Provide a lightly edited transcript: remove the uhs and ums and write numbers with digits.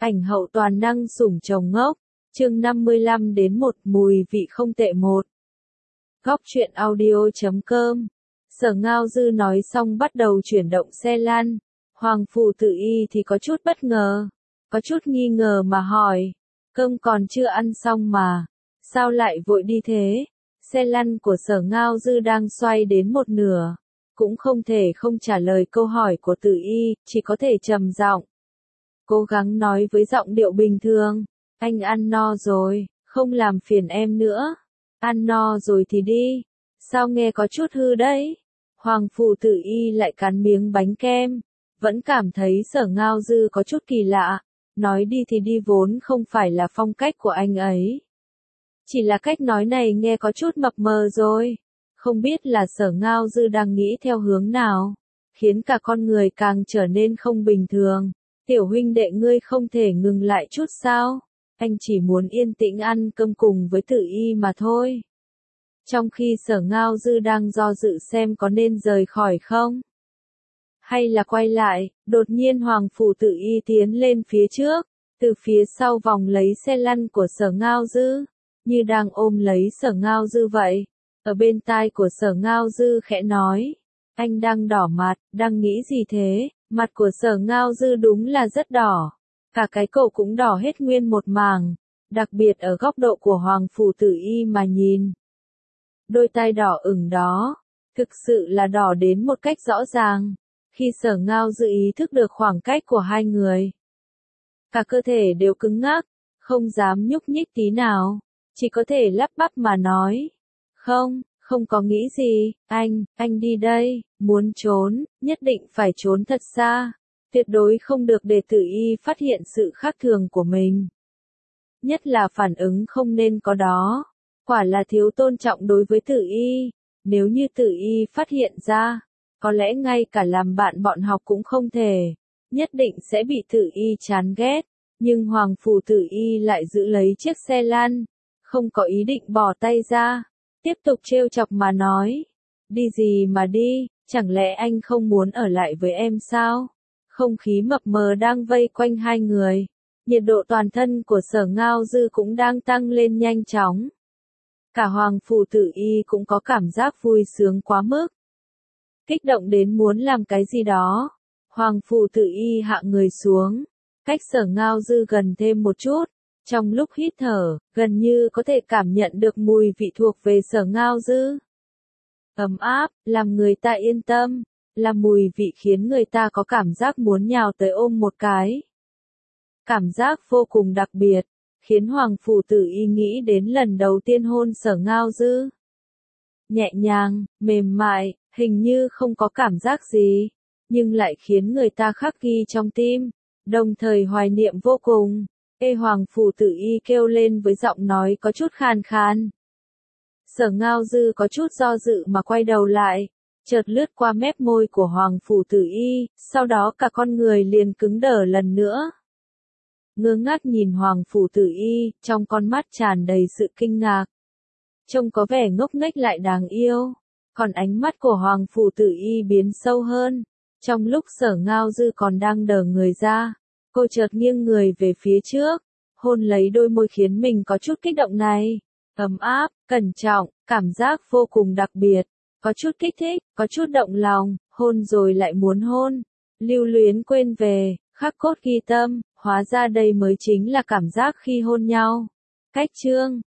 Ảnh hậu toàn năng sủng chồng ngốc, chương 55 đến 1 mùi vị không tệ 1. Góc truyện audio.com. Sở Ngao Dư nói xong bắt đầu chuyển động xe lăn. Hoàng Phủ Tử Y thì có chút bất ngờ, có chút nghi ngờ mà hỏi, cơm còn chưa ăn xong mà, sao lại vội đi thế? Xe lăn của Sở Ngao Dư đang xoay đến một nửa, cũng không thể không trả lời câu hỏi của Tử Y, chỉ có thể trầm giọng. Cố gắng nói với giọng điệu bình thường, anh ăn no rồi, không làm phiền em nữa. Ăn no rồi thì đi, sao nghe có chút hư đấy? Hoàng Phủ Tử Y lại cắn miếng bánh kem, vẫn cảm thấy Sở Ngao Dư có chút kỳ lạ, nói đi thì đi vốn không phải là phong cách của anh ấy. Chỉ là cách nói này nghe có chút mập mờ rồi, không biết là Sở Ngao Dư đang nghĩ theo hướng nào, khiến cả con người càng trở nên không bình thường. Tiểu huynh đệ ngươi không thể ngừng lại chút sao? Anh chỉ muốn yên tĩnh ăn cơm cùng với Tử Y mà thôi. Trong khi Sở Ngao Dư đang do dự xem có nên rời khỏi không, hay là quay lại, đột nhiên Hoàng Phủ Tử Y tiến lên phía trước, từ phía sau vòng lấy xe lăn của Sở Ngao Dư, như đang ôm lấy Sở Ngao Dư vậy. Ở bên tai của Sở Ngao Dư khẽ nói, anh đang đỏ mặt, đang nghĩ gì thế? Mặt của Sở Ngao Dư đúng là rất đỏ, cả cái cổ cũng đỏ hết nguyên một mảng, đặc biệt ở góc độ của Hoàng Phủ Tử Y mà nhìn. Đôi tai đỏ ửng đó, thực sự là đỏ đến một cách rõ ràng, khi Sở Ngao Dư ý thức được khoảng cách của hai người. Cả cơ thể đều cứng ngắc, không dám nhúc nhích tí nào, chỉ có thể lắp bắp mà nói. Không có nghĩ gì, anh đi đây, muốn trốn, nhất định phải trốn thật xa, tuyệt đối không được để Tử Y phát hiện sự khác thường của mình. Nhất là phản ứng không nên có đó, quả là thiếu tôn trọng đối với Tử Y, nếu như Tử Y phát hiện ra, có lẽ ngay cả làm bạn bọn học cũng không thể, nhất định sẽ bị Tử Y chán ghét, nhưng Hoàng Phủ Tử Y lại giữ lấy chiếc xe lăn, không có ý định bỏ tay ra. Tiếp tục trêu chọc mà nói, đi gì mà đi, chẳng lẽ anh không muốn ở lại với em sao? Không khí mập mờ đang vây quanh hai người, nhiệt độ toàn thân của Sở Ngao Dư cũng đang tăng lên nhanh chóng. Cả Hoàng Phủ Tử Y cũng có cảm giác vui sướng quá mức, kích động đến muốn làm cái gì đó. Hoàng Phủ Tử Y hạ người xuống, cách Sở Ngao Dư gần thêm một chút. Trong lúc hít thở, gần như có thể cảm nhận được mùi vị thuộc về Sở Ngao Dư. Ấm áp, làm người ta yên tâm, là mùi vị khiến người ta có cảm giác muốn nhào tới ôm một cái. Cảm giác vô cùng đặc biệt, khiến Hoàng Phủ Tử Y nghĩ đến lần đầu tiên hôn Sở Ngao Dư. Nhẹ nhàng, mềm mại, hình như không có cảm giác gì, nhưng lại khiến người ta khắc ghi trong tim, đồng thời hoài niệm vô cùng. Hoàng Phủ Tử Y kêu lên với giọng nói có chút khàn khàn. Sở Ngao Dư có chút do dự mà quay đầu lại, chợt lướt qua mép môi của Hoàng Phủ Tử Y, sau đó cả con người liền cứng đờ lần nữa. Ngơ ngác nhìn Hoàng Phủ Tử Y, trong con mắt tràn đầy sự kinh ngạc. Trông có vẻ ngốc nghếch lại đáng yêu, còn ánh mắt của Hoàng Phủ Tử Y biến sâu hơn. Trong lúc Sở Ngao Dư còn đang đờ người ra, cô chợt nghiêng người về phía trước, hôn lấy đôi môi khiến mình có chút kích động này. Ấm áp, cẩn trọng, cảm giác vô cùng đặc biệt, có chút kích thích, có chút động lòng, hôn rồi lại muốn hôn. Lưu luyến quên về, khắc cốt ghi tâm, hóa ra đây mới chính là cảm giác khi hôn nhau. Cách chương